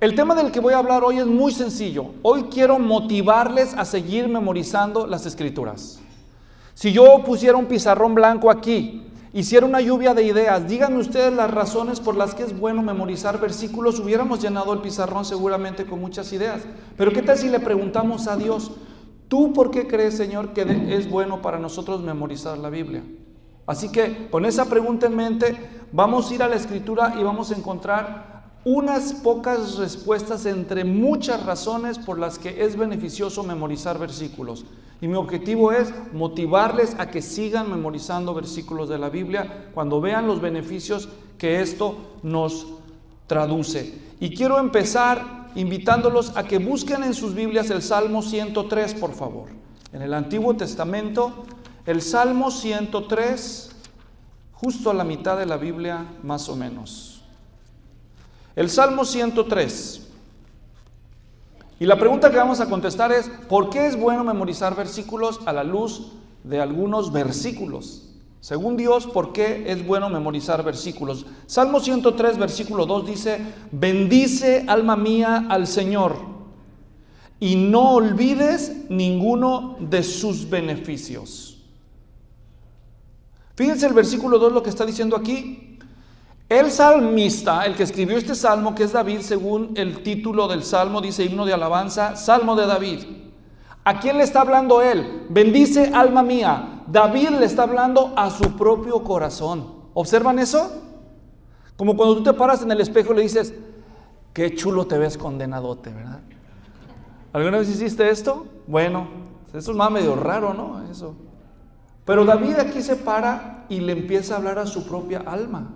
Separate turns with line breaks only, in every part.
El tema del que voy a hablar hoy es muy sencillo. Hoy quiero motivarles a seguir memorizando las Escrituras. Si yo pusiera un pizarrón blanco aquí, hiciera una lluvia de ideas, díganme ustedes las razones por las que es bueno memorizar versículos, hubiéramos llenado el pizarrón seguramente con muchas ideas. Pero ¿qué tal si le preguntamos a Dios, ¿tú por qué crees, Señor, que es bueno para nosotros memorizar la Biblia? Así que con esa pregunta en mente, vamos a ir a la Escritura y vamos a encontrar unas pocas respuestas entre muchas razones por las que es beneficioso memorizar versículos. Y mi objetivo es motivarles a que sigan memorizando versículos de la Biblia cuando vean los beneficios que esto nos traduce. Y quiero empezar invitándolos a que busquen en sus Biblias el Salmo 103, por favor. En el Antiguo Testamento, el Salmo 103, justo a la mitad de la Biblia, más o menos. El Salmo 103. Y la pregunta que vamos a contestar es, ¿por qué es bueno memorizar versículos a la luz de algunos versículos? Según Dios, ¿por qué es bueno memorizar versículos? Salmo 103, versículo 2 dice, bendice alma mía al Señor y no olvides ninguno de sus beneficios. Fíjense el versículo 2 lo que está diciendo aquí. El salmista, el que escribió este salmo, que es David, según el título del salmo, dice himno de alabanza, Salmo de David. ¿A quién le está hablando él? Bendice alma mía. David le está hablando a su propio corazón. ¿Observan eso? Como cuando tú te paras en el espejo y le dices, qué chulo te ves condenadote, ¿verdad? ¿Alguna vez hiciste esto? Bueno, eso es más medio raro, ¿no? Eso. Pero David aquí se para y le empieza a hablar a su propia alma.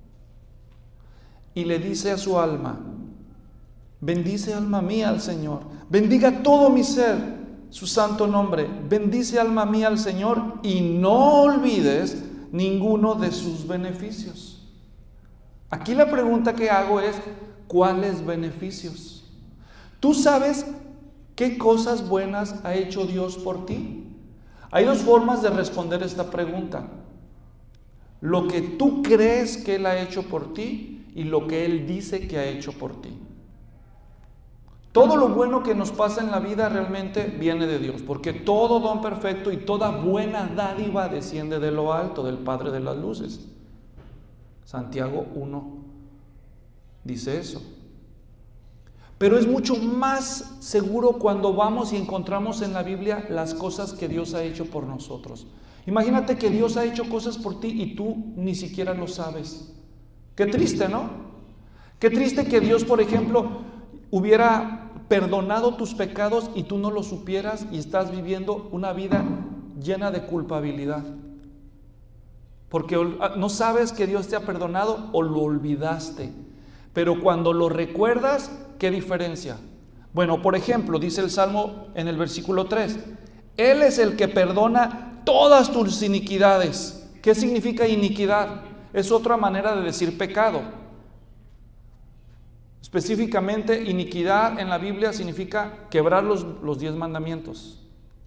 Y le dice a su alma, bendice alma mía al Señor, bendiga todo mi ser, su santo nombre, bendice alma mía al Señor y no olvides ninguno de sus beneficios. Aquí la pregunta que hago es, ¿cuáles beneficios? ¿Tú sabes qué cosas buenas ha hecho Dios por ti? Hay dos formas de responder esta pregunta. Lo que tú crees que Él ha hecho por ti y lo que Él dice que ha hecho por ti. Todo lo bueno que nos pasa en la vida realmente viene de Dios, porque todo don perfecto y toda buena dádiva desciende de lo alto, del Padre de las luces. Santiago 1 dice eso. Pero es mucho más seguro cuando vamos y encontramos en la Biblia las cosas que Dios ha hecho por nosotros. Imagínate que Dios ha hecho cosas por ti y tú ni siquiera lo sabes. Qué triste, ¿no? Qué triste que Dios, por ejemplo, hubiera perdonado tus pecados y tú no lo supieras y estás viviendo una vida llena de culpabilidad. Porque no sabes que Dios te ha perdonado o lo olvidaste. Pero cuando lo recuerdas, ¿qué diferencia? Bueno, por ejemplo, dice el Salmo en el versículo 3, Él es el que perdona todas tus iniquidades. ¿Qué significa iniquidad? Es otra manera de decir pecado. Específicamente, iniquidad en la Biblia significa quebrar los 10 mandamientos.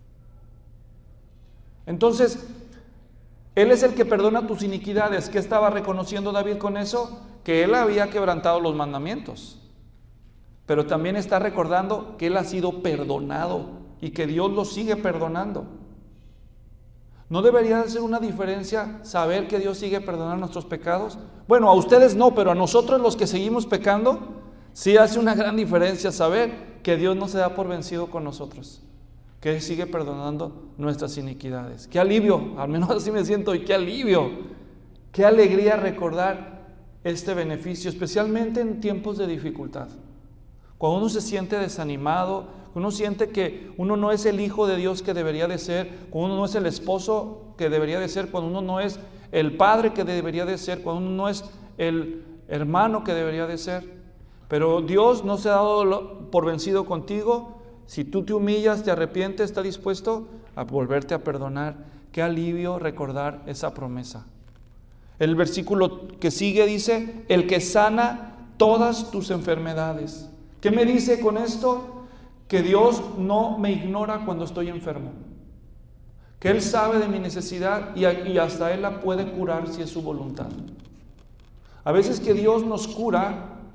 Entonces, Él es el que perdona tus iniquidades. ¿Qué estaba reconociendo David con eso? Que él había quebrantado los mandamientos. Pero también está recordando que él ha sido perdonado y que Dios lo sigue perdonando. ¿No debería ser una diferencia saber que Dios sigue perdonando nuestros pecados? Bueno, a ustedes no, pero a nosotros los que seguimos pecando, sí hace una gran diferencia saber que Dios no se da por vencido con nosotros, que Él sigue perdonando nuestras iniquidades. ¡Qué alivio! Al menos así me siento, y qué alivio, qué alegría recordar este beneficio, especialmente en tiempos de dificultad. Cuando uno se siente desanimado, cuando uno siente que uno no es el hijo de Dios que debería de ser, cuando uno no es el esposo que debería de ser, cuando uno no es el padre que debería de ser, cuando uno no es el hermano que debería de ser. Pero Dios no se ha dado por vencido contigo. Si tú te humillas, te arrepientes, está dispuesto a volverte a perdonar. Qué alivio recordar esa promesa. El versículo que sigue dice, el que sana todas tus enfermedades. ¿Qué me dice con esto? Que Dios no me ignora cuando estoy enfermo. Que Él sabe de mi necesidad y hasta Él la puede curar si es su voluntad. A veces que Dios nos cura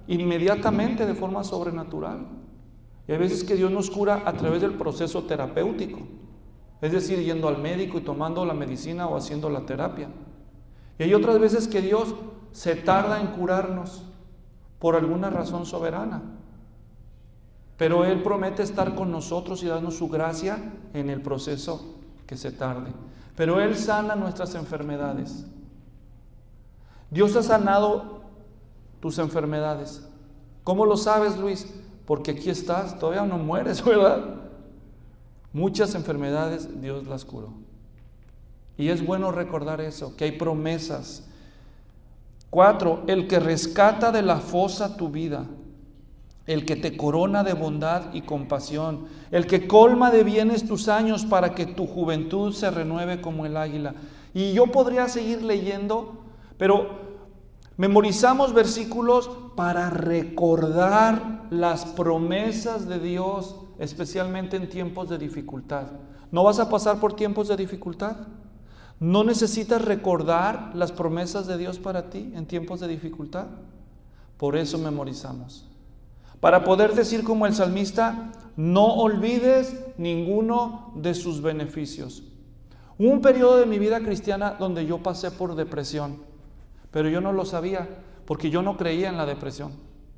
inmediatamente de forma sobrenatural. Y hay veces que Dios nos cura a través del proceso terapéutico, es decir, yendo al médico y tomando la medicina o haciendo la terapia. Y hay otras veces que Dios se tarda en curarnos por alguna razón soberana, pero Él promete estar con nosotros y darnos su gracia en el proceso que se tarde. Pero Él sana nuestras enfermedades. Dios ha sanado tus enfermedades. ¿Cómo lo sabes, Luis? Porque aquí estás, todavía no mueres, ¿verdad? Muchas enfermedades Dios las curó. Y es bueno recordar eso, que hay promesas. 4, el que rescata de la fosa tu vida, el que te corona de bondad y compasión, el que colma de bienes tus años para que tu juventud se renueve como el águila. Y yo podría seguir leyendo, pero memorizamos versículos para recordar las promesas de Dios, especialmente en tiempos de dificultad. ¿No vas a pasar por tiempos de dificultad? ¿No necesitas recordar las promesas de Dios para ti en tiempos de dificultad? Por eso memorizamos. Para poder decir como el salmista, no olvides ninguno de sus beneficios. Hubo un periodo de mi vida cristiana donde yo pasé por depresión, pero yo no lo sabía porque yo no creía en la depresión.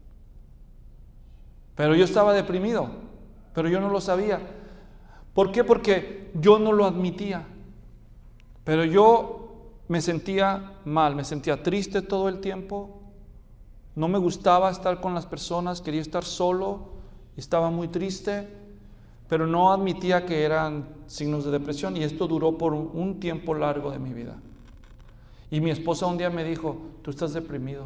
Pero yo estaba deprimido, pero yo no lo sabía. ¿Por qué? Porque yo no lo admitía. Pero yo me sentía mal, me sentía triste todo el tiempo. No me gustaba estar con las personas, quería estar solo, estaba muy triste, pero no admitía que eran signos de depresión, y esto duró por un tiempo largo de mi vida. Y mi esposa un día me dijo, tú estás deprimido.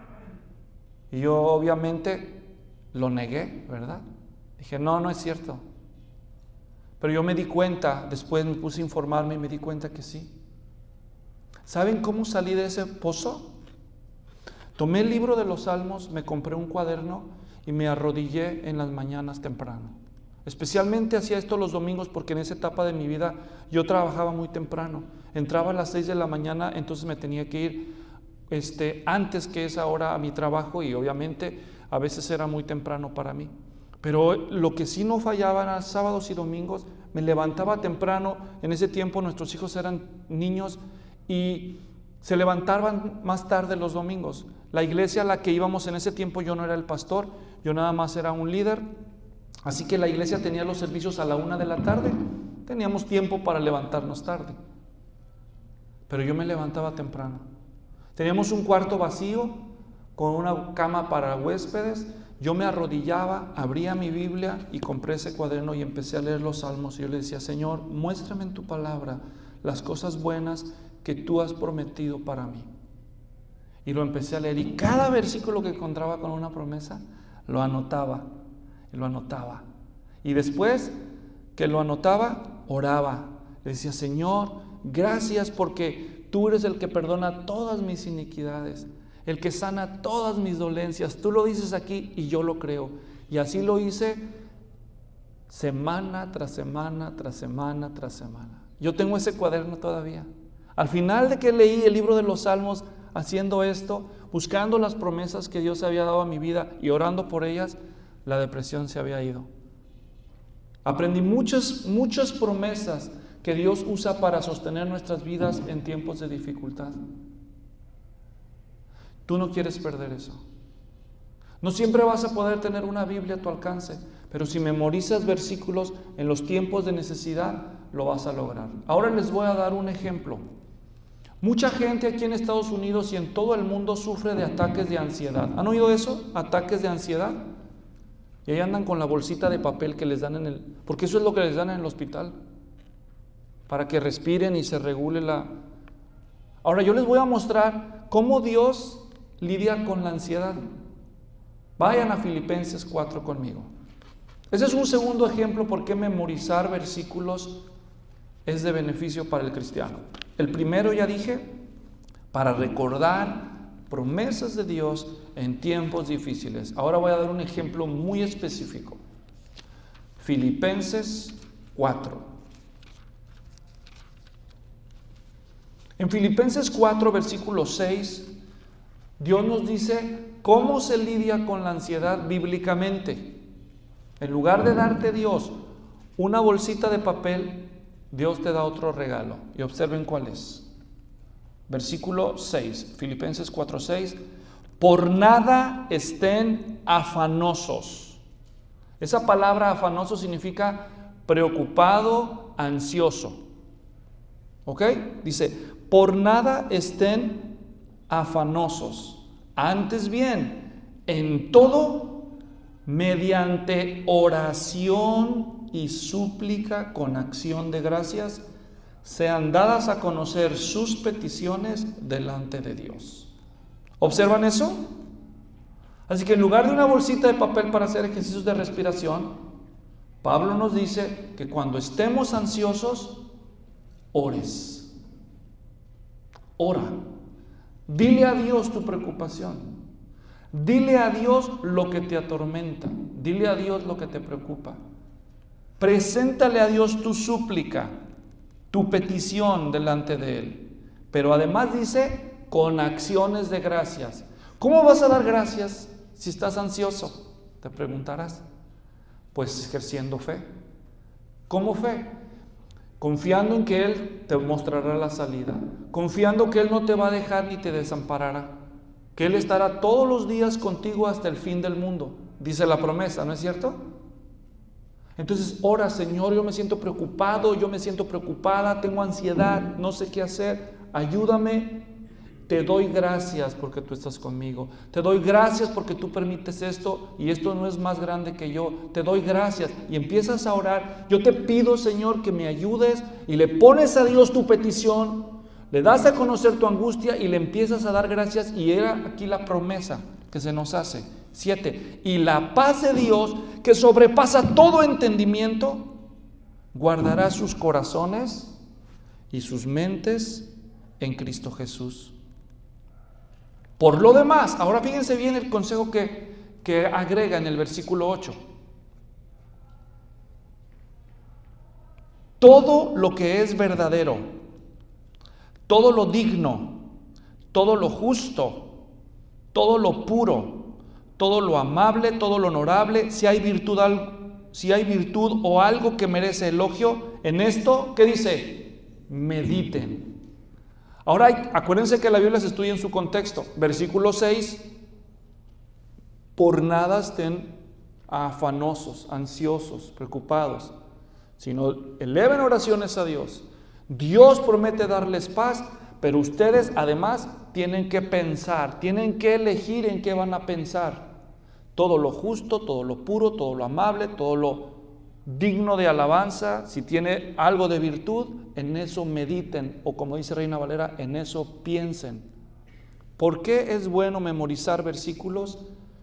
Y yo obviamente lo negué, ¿verdad? Dije, no es cierto. Pero yo me di cuenta, después me puse a informarme y me di cuenta que sí. ¿Saben cómo salí de ese pozo? Tomé el libro de los Salmos, me compré un cuaderno y me arrodillé en las mañanas temprano. Especialmente hacía esto los domingos porque en esa etapa de mi vida yo trabajaba muy temprano. Entraba a las 6 de la mañana, entonces me tenía que ir antes que esa hora a mi trabajo, y obviamente a veces era muy temprano para mí. Pero lo que sí no fallaba eran sábados y domingos. Me levantaba temprano. En ese tiempo nuestros hijos eran niños y se levantaban más tarde los domingos. La iglesia a la que íbamos en ese tiempo, yo no era el pastor, yo nada más era un líder. Así que la iglesia tenía los servicios a la 1 de la tarde. Teníamos tiempo para levantarnos tarde. Pero yo me levantaba temprano. Teníamos un cuarto vacío con una cama para huéspedes. Yo me arrodillaba, abría mi Biblia y compré ese cuaderno y empecé a leer los Salmos. Y yo le decía, Señor, muéstrame en tu palabra las cosas buenas que tú has prometido para mí. Y lo empecé a leer, y cada versículo que encontraba con una promesa lo anotaba y lo anotaba. Y después que lo anotaba, oraba. Le decía, Señor, gracias porque tú eres el que perdona todas mis iniquidades, el que sana todas mis dolencias. Tú lo dices aquí y yo lo creo. Y así lo hice semana tras semana, tras semana, tras semana. Yo tengo ese cuaderno todavía. Al final de que leí el libro de los Salmos, haciendo esto, buscando las promesas que Dios había dado a mi vida y orando por ellas, la depresión se había ido. Aprendí muchas promesas que Dios usa para sostener nuestras vidas en tiempos de dificultad. Tú no quieres perder eso. No siempre vas a poder tener una Biblia a tu alcance, pero si memorizas versículos en los tiempos de necesidad, lo vas a lograr. Ahora les voy a dar un ejemplo. Mucha gente aquí en Estados Unidos y en todo el mundo sufre de ataques de ansiedad. ¿Han oído eso? Ataques de ansiedad. Y ahí andan con la bolsita de papel que les dan porque eso es lo que les dan en el hospital, para que respiren y se regule la... Ahora yo les voy a mostrar cómo Dios lidia con la ansiedad. Vayan a Filipenses 4 conmigo. Ese es un segundo ejemplo por qué memorizar versículos es de beneficio para el cristiano. El primero, ya dije, para recordar promesas de Dios en tiempos difíciles. Ahora voy a dar un ejemplo muy específico. Filipenses 4. En Filipenses 4, versículo 6, Dios nos dice cómo se lidia con la ansiedad bíblicamente. En lugar de darte Dios una bolsita de papel, Dios te da otro regalo. Y observen cuál es. Versículo 6, Filipenses 4:6. Por nada estén afanosos. Esa palabra afanoso significa preocupado, ansioso. ¿Ok? Dice, por nada estén afanosos. Antes bien, en todo, mediante oración y súplica con acción de gracias, sean dadas a conocer sus peticiones delante de Dios. ¿Observan eso? Así que en lugar de una bolsita de papel para hacer ejercicios de respiración, Pablo nos dice que cuando estemos ansiosos, ores. Ora. Dile a Dios tu preocupación. Dile a Dios lo que te atormenta. Dile a Dios lo que te preocupa. Preséntale a Dios tu súplica, tu petición delante de Él. Pero además dice, con acciones de gracias. ¿Cómo vas a dar gracias si estás ansioso? Te preguntarás. Pues ejerciendo fe. ¿Cómo fe? Confiando en que Él te mostrará la salida. Confiando que Él no te va a dejar ni te desamparará. Que Él estará todos los días contigo hasta el fin del mundo. Dice la promesa, ¿no es cierto? Entonces, ora, Señor, yo me siento preocupado, yo me siento preocupada, tengo ansiedad, no sé qué hacer, ayúdame. Te doy gracias porque tú estás conmigo. Te doy gracias porque tú permites esto y esto no es más grande que yo. Te doy gracias. Y empiezas a orar. Yo te pido, Señor, que me ayudes, y le pones a Dios tu petición, le das a conocer tu angustia y le empiezas a dar gracias. Y era aquí la promesa que se nos hace. 7. Y la paz de Dios, que sobrepasa todo entendimiento, guardará sus corazones y sus mentes en Cristo Jesús. Por lo demás, ahora fíjense bien el consejo que agrega en el versículo 8. Todo lo que es verdadero, todo lo digno, todo lo justo, todo lo puro, todo lo amable, todo lo honorable, si hay virtud o algo que merece elogio, en esto, ¿qué dice? Mediten. Ahora, acuérdense que la Biblia se estudia en su contexto. Versículo 6, por nada estén afanosos, ansiosos, preocupados, sino eleven oraciones a Dios. Dios promete darles paz, pero ustedes además tienen que pensar, tienen que elegir en qué van a pensar. Todo lo justo, todo lo puro, todo lo amable, todo lo digno de alabanza, si tiene algo de virtud, en eso mediten, o como dice Reina Valera, en eso piensen. ¿Por qué es bueno memorizar versículos?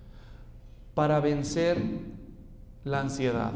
Para vencer la ansiedad.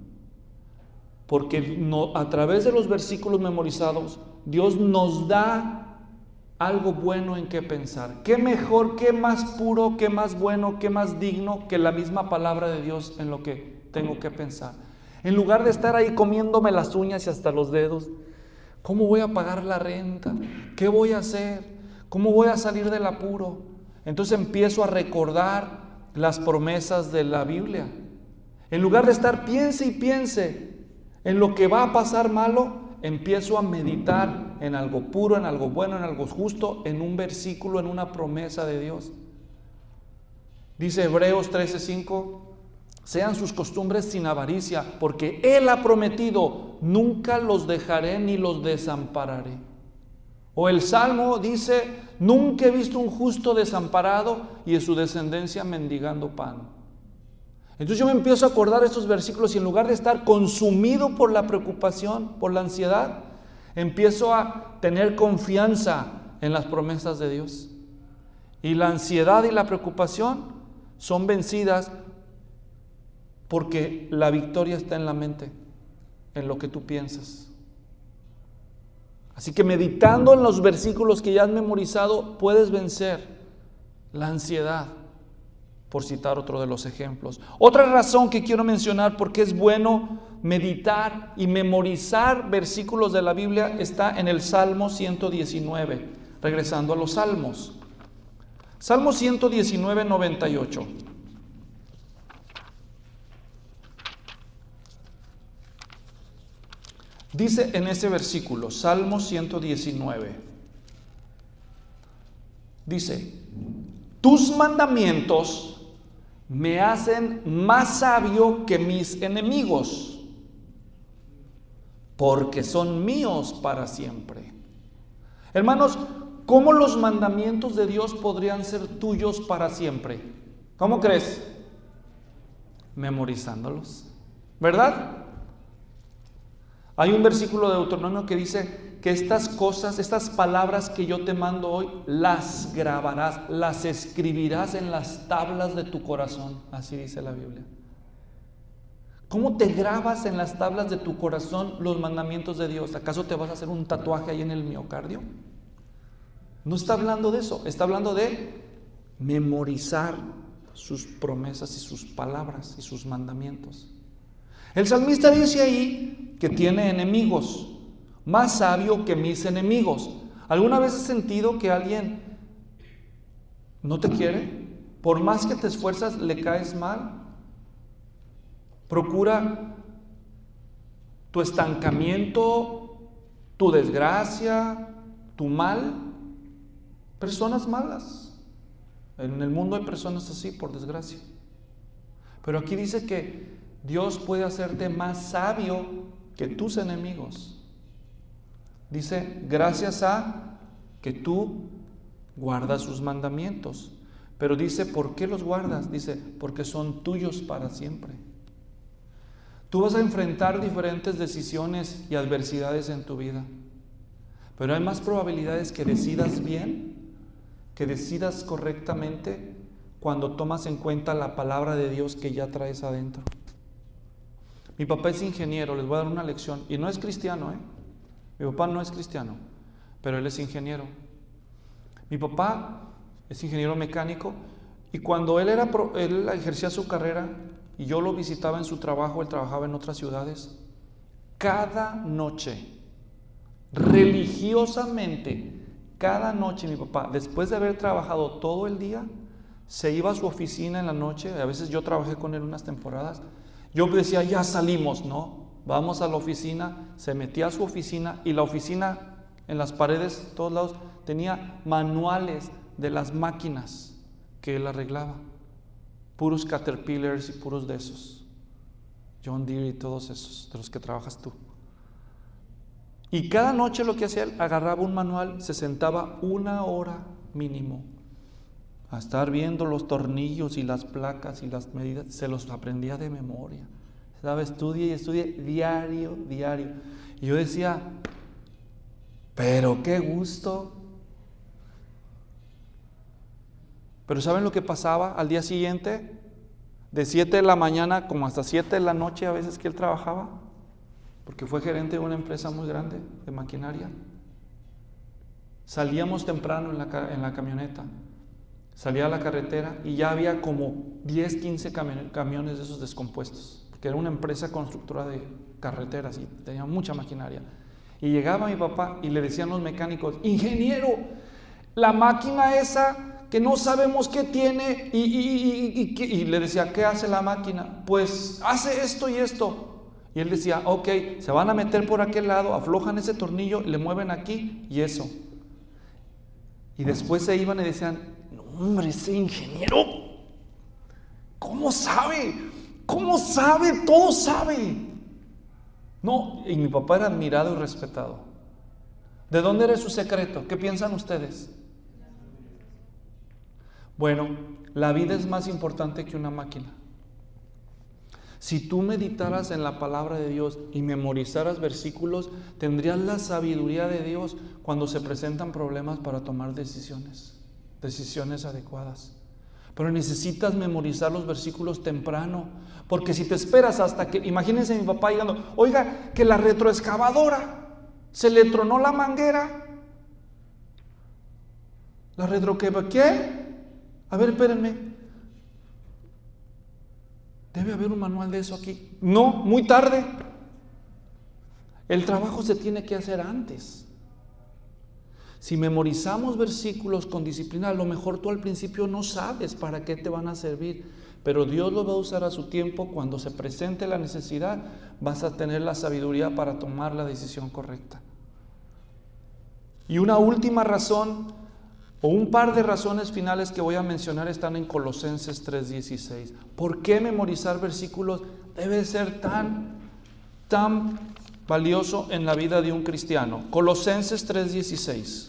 Porque a través de los versículos memorizados, Dios nos da algo bueno en qué pensar. ¿Qué mejor, qué más puro, qué más bueno, qué más digno que la misma palabra de Dios en lo que tengo que pensar? En lugar de estar ahí comiéndome las uñas y hasta los dedos, ¿cómo voy a pagar la renta? ¿Qué voy a hacer? ¿Cómo voy a salir del apuro? Entonces empiezo a recordar las promesas de la Biblia. En lugar de estar piense y piense en lo que va a pasar malo, empiezo a meditar en algo puro, en algo bueno, en algo justo, en un versículo, en una promesa de Dios. Dice Hebreos 13:5, sean sus costumbres sin avaricia, porque Él ha prometido, nunca los dejaré ni los desampararé. O el Salmo dice, nunca he visto un justo desamparado y en su descendencia mendigando pan. Entonces yo me empiezo a acordar estos versículos y en lugar de estar consumido por la preocupación, por la ansiedad, empiezo a tener confianza en las promesas de Dios. Y la ansiedad y la preocupación son vencidas porque la victoria está en la mente, en lo que tú piensas. Así que meditando en los versículos que ya has memorizado, puedes vencer la ansiedad, por citar otro de los ejemplos. Otra razón que quiero mencionar porque es bueno meditar y memorizar versículos de la Biblia está en el Salmo 119, regresando a los Salmos. Salmo 119, 98. Dice en ese versículo, Salmo 119, dice: tus mandamientos me hacen más sabio que mis enemigos, porque son míos para siempre. Hermanos, ¿cómo los mandamientos de Dios podrían ser tuyos para siempre? ¿Cómo crees? Memorizándolos, ¿verdad? Hay un versículo de Deuteronomio que dice que estas cosas, estas palabras que yo te mando hoy, las grabarás, las escribirás en las tablas de tu corazón. Así dice la Biblia. ¿Cómo te grabas en las tablas de tu corazón los mandamientos de Dios? ¿Acaso te vas a hacer un tatuaje ahí en el miocardio? No está hablando de eso, está hablando de memorizar sus promesas y sus palabras y sus mandamientos. El salmista dice ahí que tiene enemigos, más sabio que mis enemigos. ¿Alguna vez has sentido que alguien no te quiere? Por más que te esfuerzas, le caes mal. Procura tu estancamiento, tu desgracia, tu mal. Personas malas. En el mundo hay personas así, por desgracia. Pero aquí dice que Dios puede hacerte más sabio que tus enemigos. Dice, gracias a que tú guardas sus mandamientos. Pero dice, ¿por qué los guardas? Dice, porque son tuyos para siempre. Tú vas a enfrentar diferentes decisiones y adversidades en tu vida. Pero hay más probabilidades que decidas bien, que decidas correctamente cuando tomas en cuenta la palabra de Dios que ya traes adentro. Mi papá es ingeniero, les voy a dar una lección. Y no es cristiano, Mi papá no es cristiano, pero él es ingeniero. Mi papá es ingeniero mecánico y cuando él ejercía su carrera y yo lo visitaba en su trabajo, él trabajaba en otras ciudades, cada noche, religiosamente, cada noche mi papá, después de haber trabajado todo el día, se iba a su oficina en la noche. A veces yo trabajé con él unas temporadas. Yo decía, ya salimos, ¿no? Vamos a la oficina. Se metía a su oficina y la oficina en las paredes, todos lados, tenía manuales de las máquinas que él arreglaba. Puros Caterpillars y puros de esos. John Deere y todos esos, de los que trabajas tú. Y cada noche lo que hacía él, agarraba un manual, se sentaba 1 hora mínimo a estar viendo los tornillos y las placas y las medidas, se los aprendía de memoria. Estaba estudie diario. Y yo decía, pero qué gusto. Pero ¿saben lo que pasaba al día siguiente? De 7 de la mañana como hasta 7 de la noche a veces que él trabajaba, porque fue gerente de una empresa muy grande de maquinaria. Salíamos temprano en la camioneta. Salía a la carretera y ya había como 10, 15 camiones de esos descompuestos, porque era una empresa constructora de carreteras y tenía mucha maquinaria. Y llegaba mi papá y le decían los mecánicos, ingeniero, la máquina esa que no sabemos qué tiene, y le decía, ¿qué hace la máquina? Pues hace esto y esto. Y él decía, ok, se van a meter por aquel lado, aflojan ese tornillo, le mueven aquí y eso. Y después se iban y decían, hombre, ese ingeniero, ¿cómo sabe? ¿Cómo sabe? Todo sabe. No, y mi papá era admirado y respetado. ¿De dónde era su secreto? ¿Qué piensan ustedes? Bueno, la vida es más importante que una máquina. Si tú meditaras en la palabra de Dios y memorizaras versículos, tendrías la sabiduría de Dios cuando se presentan problemas para tomar decisiones adecuadas. Pero necesitas memorizar los versículos temprano, porque si te esperas hasta que, imagínense mi papá llegando, oiga, que la retroexcavadora se le tronó la manguera. ¿La ¿qué? A ver, espérenme. Debe haber un manual de eso aquí. No, muy tarde. El trabajo se tiene que hacer antes. Si memorizamos versículos con disciplina, a lo mejor tú al principio no sabes para qué te van a servir, pero Dios lo va a usar a su tiempo. Cuando se presente la necesidad, vas a tener la sabiduría para tomar la decisión correcta. Y una última razón, o un par de razones finales que voy a mencionar, están en Colosenses 3:16. ¿Por qué memorizar versículos debe ser tan valioso en la vida de un cristiano? Colosenses 3:16.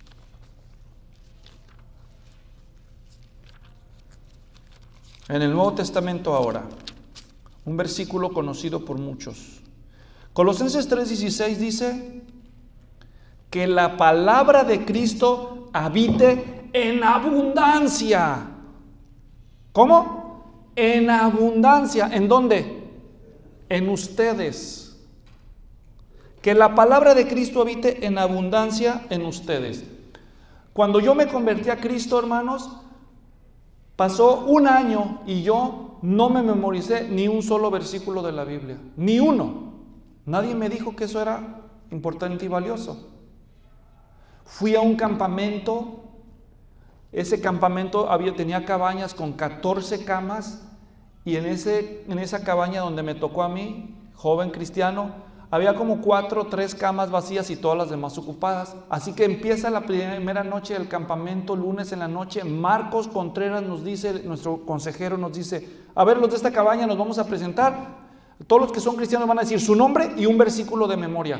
En el Nuevo Testamento ahora, un versículo conocido por muchos. Colosenses 3:16 dice que la palabra de Cristo habite en abundancia. ¿Cómo? En abundancia. ¿En dónde? En ustedes. Que la palabra de Cristo habite en abundancia en ustedes. Cuando yo me convertí a Cristo, hermanos, pasó un año y yo no me memoricé ni un solo versículo de la Biblia. Ni uno. Nadie me dijo que eso era importante y valioso. Fui a un campamento. Ese campamento tenía cabañas con 14 camas, y en esa cabaña donde me tocó a mí, joven cristiano, había como 4 o 3 camas vacías y todas las demás ocupadas. Así que empieza la primera noche del campamento, lunes en la noche. Marcos Contreras nos dice, nuestro consejero nos dice: a ver, los de esta cabaña nos vamos a presentar. Todos los que son cristianos van a decir su nombre y un versículo de memoria.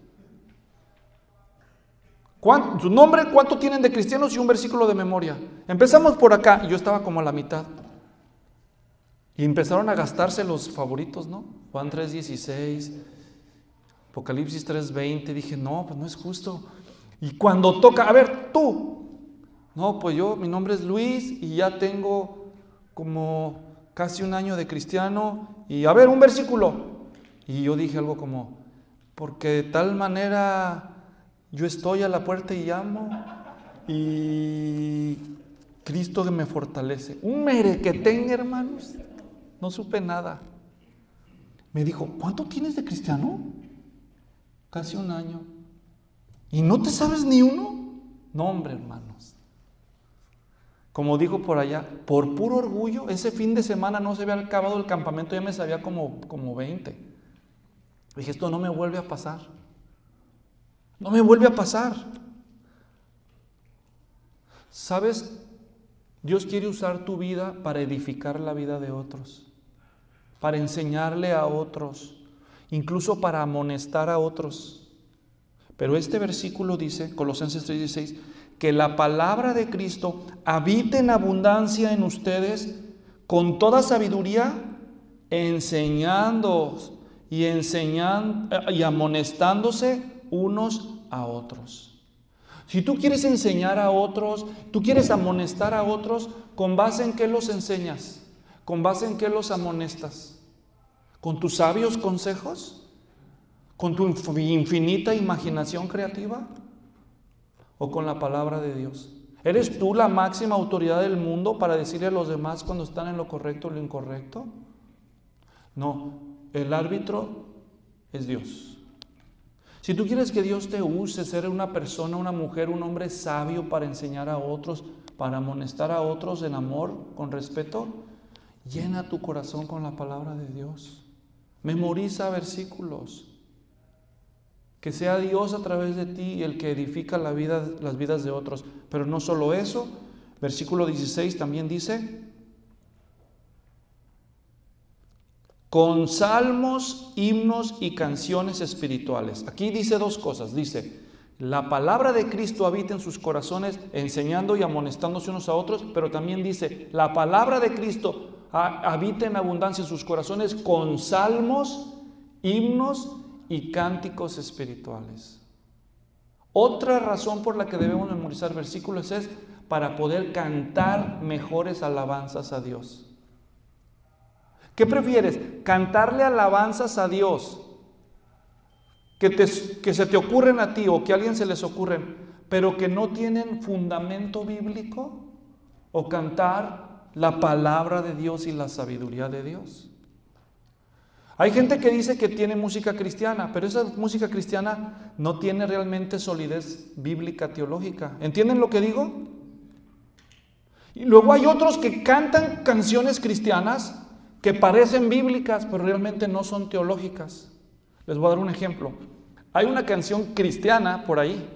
Su nombre, cuánto tienen de cristianos y un versículo de memoria. Empezamos por acá, y yo estaba como a la mitad. Y empezaron a gastarse los favoritos, ¿no? Juan 3:16, Apocalipsis 3:20. Dije, no, pues no es justo. Y cuando toca, a ver, tú. No, pues mi nombre es Luis y ya tengo como casi un año de cristiano. Y a ver, un versículo. Y yo dije algo como: porque de tal manera yo estoy a la puerta y llamo, y Cristo que me fortalece. Un merequetén, hermanos. No supe nada. Me dijo: ¿cuánto tienes de cristiano? Casi un año. ¿Y no te sabes ni uno? No, hombre, hermanos. Como dijo por allá, por puro orgullo, ese fin de semana no se había acabado el campamento, ya me sabía como 20. Dije, esto no me vuelve a pasar. No me vuelve a pasar. ¿Sabes? Dios quiere usar tu vida para edificar la vida de otros, para enseñarle a otros, incluso para amonestar a otros. Pero este versículo dice, Colosenses 3:16, que la palabra de Cristo habite en abundancia en ustedes con toda sabiduría, enseñando y amonestándose unos a otros. Si tú quieres enseñar a otros, tú quieres amonestar a otros, ¿con base en qué los enseñas? ¿Con base en qué los amonestas? ¿Con tus sabios consejos? ¿Con tu infinita imaginación creativa? ¿O con la palabra de Dios? ¿Eres tú la máxima autoridad del mundo para decirle a los demás cuando están en lo correcto o lo incorrecto? No, el árbitro es Dios. Si tú quieres que Dios te use, ser una persona, una mujer, un hombre sabio para enseñar a otros, para amonestar a otros en amor, con respeto, llena tu corazón con la palabra de Dios. Memoriza versículos. Que sea Dios a través de ti el que edifica las vidas de otros. Pero no solo eso, versículo 16 también dice: con salmos, himnos y canciones espirituales. Aquí dice 2 cosas. Dice, la palabra de Cristo habita en sus corazones, enseñando y amonestándose unos a otros. Pero también dice, la palabra de Cristo habita en abundancia en sus corazones con salmos, himnos y cánticos espirituales. Otra razón por la que debemos memorizar versículos es para poder cantar mejores alabanzas a Dios. ¿Qué prefieres? ¿Cantarle alabanzas a Dios que se te ocurren a ti o que a alguien se les ocurren, pero que no tienen fundamento bíblico? ¿O cantar la palabra de Dios y la sabiduría de Dios? Hay gente que dice que tiene música cristiana, pero esa música cristiana no tiene realmente solidez bíblica, teológica. ¿Entienden lo que digo? Y luego hay otros que cantan canciones cristianas que parecen bíblicas, pero realmente no son teológicas. Les voy a dar un ejemplo. Hay una canción cristiana por ahí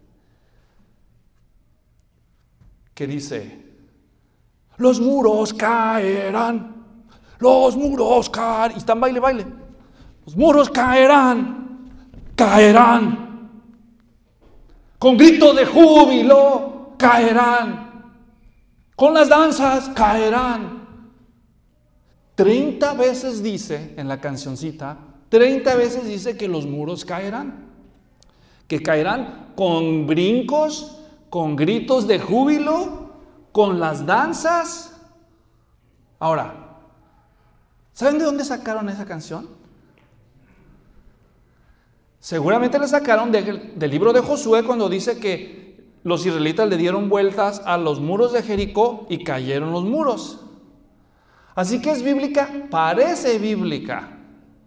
que dice: los muros caerán, los muros caerán. Y están baile, baile. Los muros caerán, caerán. Con grito de júbilo caerán. Con las danzas caerán. 30 veces dice en la cancioncita, 30 veces dice que los muros caerán. Que caerán con brincos, con gritos de júbilo, con las danzas. Ahora, ¿saben de dónde sacaron esa canción? Seguramente la sacaron del libro de Josué, cuando dice que los israelitas le dieron vueltas a los muros de Jericó y cayeron los muros. Así que es bíblica, parece bíblica.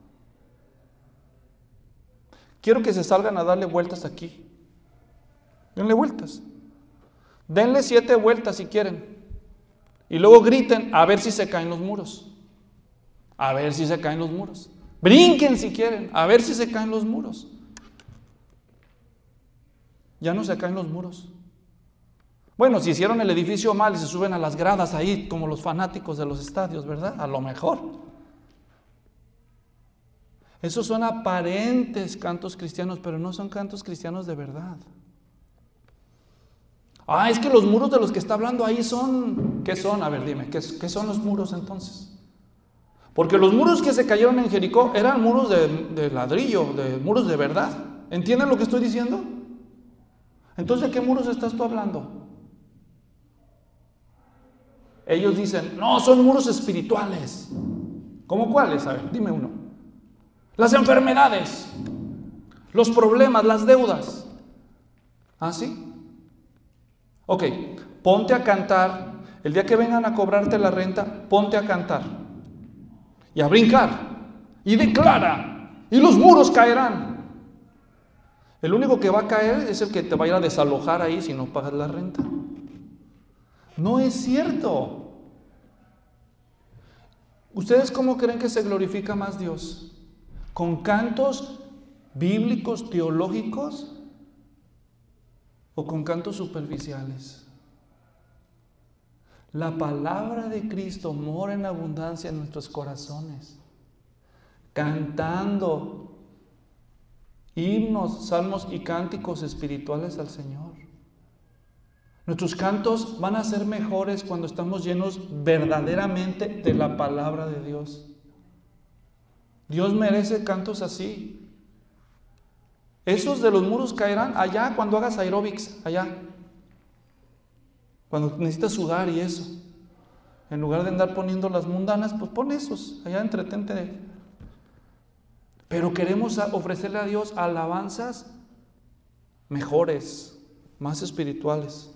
Quiero que se salgan a darle vueltas aquí. Denle vueltas. Denle 7 vueltas si quieren. Y luego griten a ver si se caen los muros. A ver si se caen los muros. Brinquen si quieren, a ver si se caen los muros. Ya no se caen los muros. Bueno, si hicieron el edificio mal y se suben a las gradas ahí, como los fanáticos de los estadios, ¿verdad? A lo mejor. Esos son aparentes cantos cristianos, pero no son cantos cristianos de verdad. Es que los muros de los que está hablando ahí son... ¿Qué son? A ver, dime, ¿qué son los muros entonces? Porque los muros que se cayeron en Jericó eran muros de ladrillo, de muros de verdad. ¿Entienden lo que estoy diciendo? Entonces, ¿de qué muros estás tú hablando? Ellos dicen, no, son muros espirituales. ¿Cómo cuáles? A ver, dime uno. Las enfermedades, los problemas, las deudas. ¿Ah, sí? Ok, ponte a cantar. El día que vengan a cobrarte la renta, ponte a cantar. Y a brincar. Y declara. Y los muros caerán. El único que va a caer es el que te va a ir a desalojar ahí si no pagas la renta. No es cierto. ¿Ustedes cómo creen que se glorifica más Dios? ¿Con cantos bíblicos, teológicos? ¿O con cantos superficiales? La palabra de Cristo mora en abundancia en nuestros corazones. Cantando himnos, salmos y cánticos espirituales al Señor. Nuestros cantos van a ser mejores cuando estamos llenos verdaderamente de la palabra de Dios. Dios merece cantos así. Esos de los muros caerán allá cuando hagas aeróbics, allá. Cuando necesitas sudar y eso. En lugar de andar poniendo las mundanas, pues pon esos, allá entretente. Pero queremos ofrecerle a Dios alabanzas mejores, más espirituales.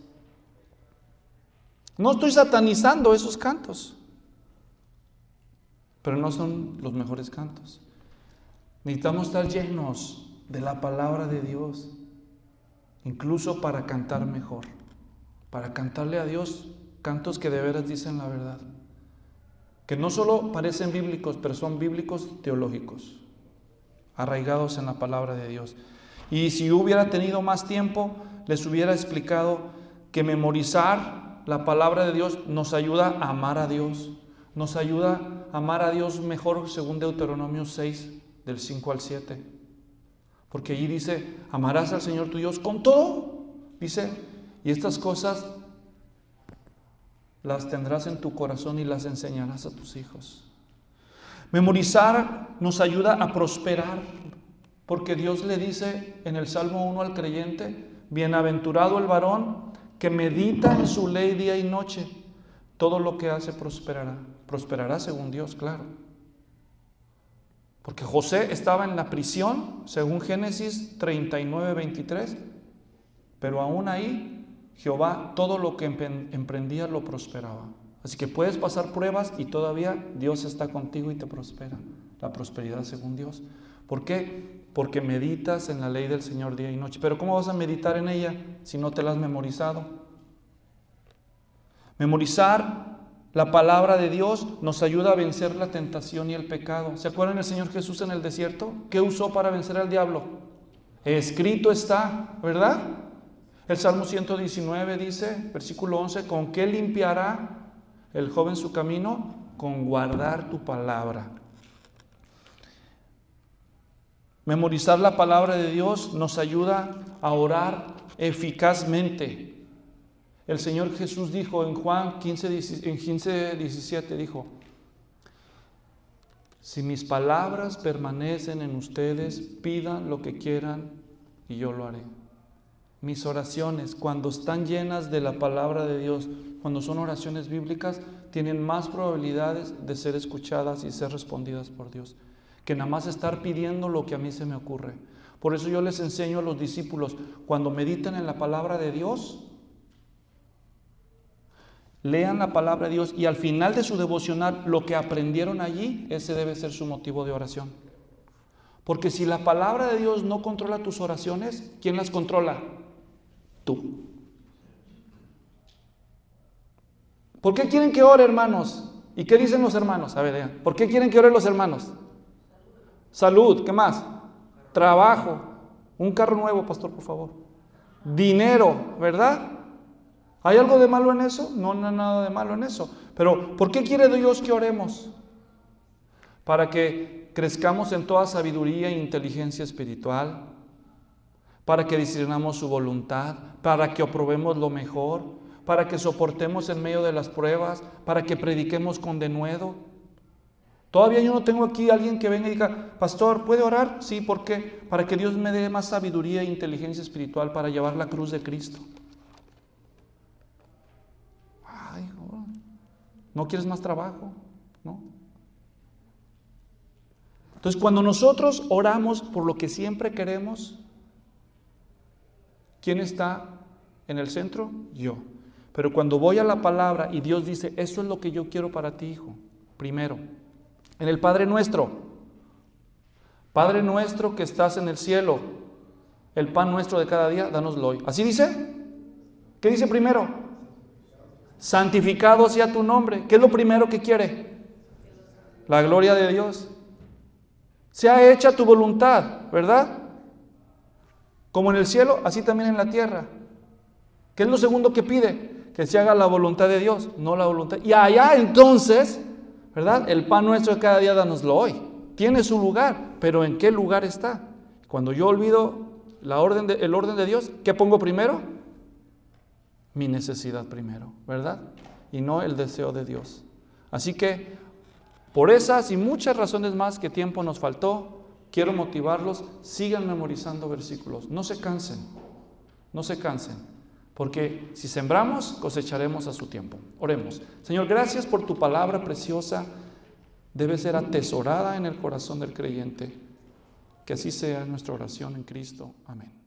No estoy satanizando esos cantos, pero no son los mejores cantos. Necesitamos estar llenos de la palabra de Dios, incluso para cantar mejor, para cantarle a Dios cantos que de veras dicen la verdad, que no solo parecen bíblicos, pero son bíblicos teológicos, arraigados en la palabra de Dios. Y si hubiera tenido más tiempo, les hubiera explicado que memorizar la palabra de Dios nos ayuda a amar a Dios, nos ayuda a amar a Dios mejor, según Deuteronomio 6, del 5 al 7. Porque allí dice, amarás al Señor tu Dios con todo, dice, y estas cosas las tendrás en tu corazón y las enseñarás a tus hijos. Memorizar nos ayuda a prosperar, porque Dios le dice en el Salmo 1 al creyente, bienaventurado el varón que medita en su ley día y noche, todo lo que hace prosperará. Prosperará según Dios, claro. Porque José estaba en la prisión, según Génesis 39, 23, pero aún ahí Jehová todo lo que emprendía lo prosperaba. Así que puedes pasar pruebas y todavía Dios está contigo y te prospera. La prosperidad según Dios. ¿Por qué? Porque meditas en la ley del Señor día y noche. Pero ¿cómo vas a meditar en ella si no te la has memorizado? Memorizar la palabra de Dios nos ayuda a vencer la tentación y el pecado. ¿Se acuerdan del Señor Jesús en el desierto? ¿Qué usó para vencer al diablo? Escrito está, ¿verdad? El Salmo 119 dice, versículo 11, ¿con qué limpiará el joven su camino? Con guardar tu palabra. Memorizar la palabra de Dios nos ayuda a orar eficazmente. El Señor Jesús dijo en Juan 15:17, dijo, si mis palabras permanecen en ustedes, pidan lo que quieran y yo lo haré. Mis oraciones, cuando están llenas de la palabra de Dios, cuando son oraciones bíblicas, tienen más probabilidades de ser escuchadas y ser respondidas por Dios, que nada más estar pidiendo lo que a mí se me ocurre. Por eso yo les enseño a los discípulos, cuando meditan en la palabra de Dios, lean la palabra de Dios y al final de su devocional, lo que aprendieron allí, ese debe ser su motivo de oración. Porque si la palabra de Dios no controla tus oraciones, ¿quién las controla? Tú. ¿Por qué quieren que ore, hermanos? ¿Y qué dicen los hermanos? A ver, vean. ¿Por qué quieren que ore los hermanos? Salud, ¿qué más? Trabajo, un carro nuevo, pastor, por favor. Dinero, ¿verdad? ¿Hay algo de malo en eso? No, no hay nada de malo en eso. Pero, ¿por qué quiere Dios que oremos? Para que crezcamos en toda sabiduría e inteligencia espiritual, para que discernamos su voluntad, para que aprobemos lo mejor, para que soportemos en medio de las pruebas, para que prediquemos con denuedo. Todavía yo no tengo aquí a alguien que venga y diga, pastor, ¿puede orar? Sí, ¿por qué? Para que Dios me dé más sabiduría e inteligencia espiritual para llevar la cruz de Cristo. Ay, ¿no quieres más trabajo? ¿No? Entonces, cuando nosotros oramos por lo que siempre queremos, ¿quién está en el centro? Yo. Pero cuando voy a la palabra y Dios dice, eso es lo que yo quiero para ti, hijo. Primero, en el Padre Nuestro. Padre nuestro que estás en el cielo, el pan nuestro de cada día, dánoslo hoy. ¿Así dice? ¿Qué dice primero? Santificado sea tu nombre. ¿Qué es lo primero que quiere? La gloria de Dios. Sea hecha tu voluntad, ¿verdad? Como en el cielo, así también en la tierra. ¿Qué es lo segundo que pide? Que se haga la voluntad de Dios, no la voluntad. Y allá entonces, ¿verdad? El pan nuestro de cada día, dánoslo hoy. Tiene su lugar, pero ¿en qué lugar está? Cuando yo olvido el orden de Dios, ¿qué pongo primero? Mi necesidad primero, ¿verdad? Y no el deseo de Dios. Así que, por esas y muchas razones más que tiempo nos faltó, quiero motivarlos, sigan memorizando versículos. No se cansen, no se cansen. Porque si sembramos, cosecharemos a su tiempo. Oremos. Señor, gracias por tu palabra preciosa. Debe ser atesorada en el corazón del creyente. Que así sea nuestra oración en Cristo. Amén.